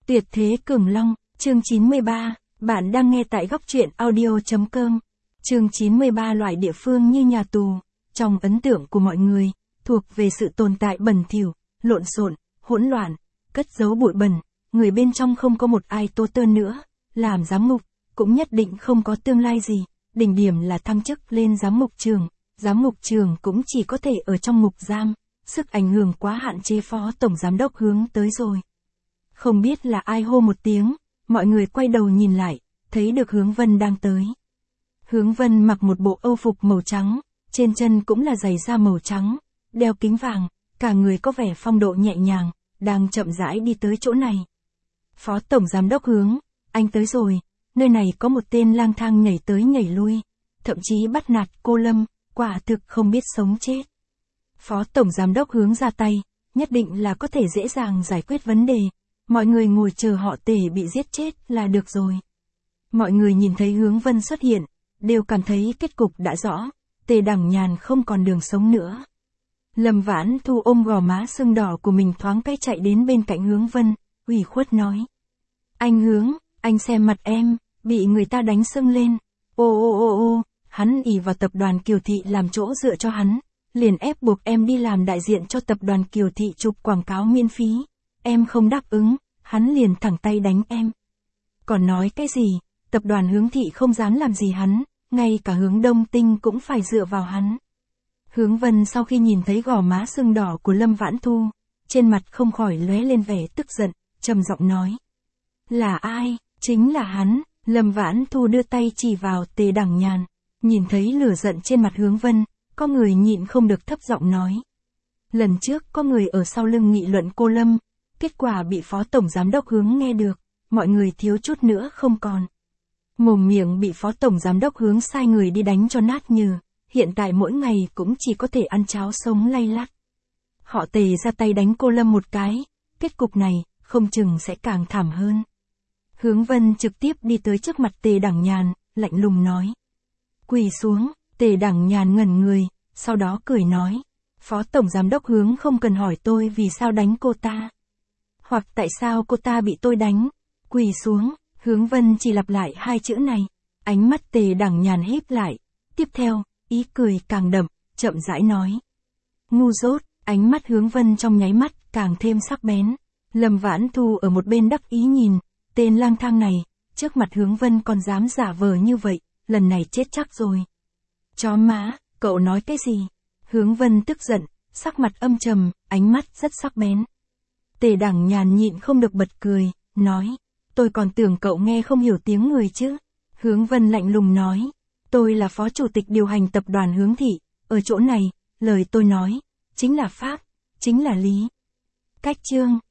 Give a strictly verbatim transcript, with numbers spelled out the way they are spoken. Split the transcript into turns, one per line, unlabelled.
Tuyệt thế cường long, chương chín mươi ba, bạn đang nghe tại góc truyện audio chấm com. Chương chín mươi ba loại địa phương như nhà tù, trong ấn tượng của mọi người, thuộc về sự tồn tại bẩn thỉu, lộn xộn, hỗn loạn, cất giấu bụi bẩn, người bên trong không có một ai tô tơn nữa, làm giám mục, cũng nhất định không có tương lai gì, đỉnh điểm là thăng chức lên giám mục trường, giám mục trường cũng chỉ có thể ở trong ngục giam, sức ảnh hưởng quá hạn chế. Phó tổng giám đốc Hướng tới rồi. Không biết là ai hô một tiếng, mọi người quay đầu nhìn lại, thấy được Hướng Vân đang tới. Hướng Vân mặc một bộ âu phục màu trắng, trên chân cũng là giày da màu trắng, đeo kính vàng, cả người có vẻ phong độ nhẹ nhàng, đang chậm rãi đi tới chỗ này. Phó tổng giám đốc Hướng, anh tới rồi, nơi này có một tên lang thang nhảy tới nhảy lui, thậm chí bắt nạt cô Lâm, quả thực không biết sống chết. Phó tổng giám đốc Hướng ra tay, nhất định là có thể dễ dàng giải quyết vấn đề, mọi người ngồi chờ họ Tề bị giết chết là được rồi. Mọi người nhìn thấy Hướng Vân xuất hiện, đều cảm thấy kết cục đã rõ, Tề Đằng Nhàn không còn đường sống nữa. Lâm Vãn Thu ôm gò má sưng đỏ của mình thoáng cái chạy đến bên cạnh Hướng Vân, ủy khuất nói. Anh Hướng, anh xem mặt em, bị người ta đánh sưng lên. Ô ô ô ô, hắn ỷ vào tập đoàn Kiều Thị làm chỗ dựa cho hắn, liền ép buộc em đi làm đại diện cho tập đoàn Kiều Thị chụp quảng cáo miễn phí. Em không đáp ứng, hắn liền thẳng tay đánh em. Còn nói cái gì, tập đoàn Hướng Thị không dám làm gì hắn, ngay cả Hướng Đông Tinh cũng phải dựa vào hắn. Hướng Vân sau khi nhìn thấy gò má sưng đỏ của Lâm Vãn Thu, trên mặt không khỏi lóe lên vẻ tức giận, trầm giọng nói. Là ai? Chính là hắn. Lâm Vãn Thu đưa tay chỉ vào Tề Đằng Nhàn, nhìn thấy lửa giận trên mặt Hướng Vân, có người nhịn không được thấp giọng nói. Lần trước có người ở sau lưng nghị luận cô Lâm, kết quả bị phó tổng giám đốc Hướng nghe được, mọi người thiếu chút nữa không còn. Mồm miệng bị phó tổng giám đốc Hướng sai người đi đánh cho nát nhừ, hiện tại mỗi ngày cũng chỉ có thể ăn cháo sống lay lắt. Họ Tề ra tay đánh cô Lâm một cái, kết cục này, không chừng sẽ càng thảm hơn. Hướng Vân trực tiếp đi tới trước mặt Tề Đằng Nhàn, lạnh lùng nói. Quỳ xuống. Tề Đằng Nhàn ngẩn người, sau đó cười nói. Phó tổng giám đốc Hướng không cần hỏi tôi vì sao đánh cô ta. Hoặc tại sao cô ta bị tôi đánh. Quỳ xuống. Hướng Vân chỉ lặp lại hai chữ này. Ánh mắt Tề Đằng Nhàn híp lại. Tiếp theo, ý cười càng đậm, chậm rãi nói. Ngu dốt. Ánh mắt Hướng Vân trong nháy mắt càng thêm sắc bén. Lâm Vãn Thu ở một bên đắc ý nhìn. Tên lang thang này, trước mặt Hướng Vân còn dám giả vờ như vậy, lần này chết chắc rồi. Chó má, cậu nói cái gì? Hướng Vân tức giận, sắc mặt âm trầm, ánh mắt rất sắc bén. Tề Đằng Nhàn nhịn không được bật cười, nói. Tôi còn tưởng cậu nghe không hiểu tiếng người chứ. Hướng Vân lạnh lùng nói. Tôi là phó chủ tịch điều hành tập đoàn Hướng Thị, ở chỗ này, lời tôi nói, chính là pháp, chính là lý. Cách chương.